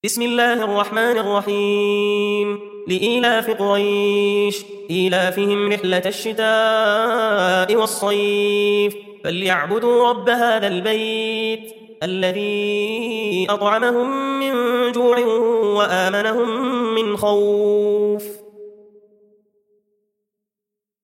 بسم الله الرحمن الرحيم. لإيلاف قريش إيلافهم رحلة الشتاء والصيف فليعبدوا رب هذا البيت الذي أطعمهم من جوع وآمنهم من خوف.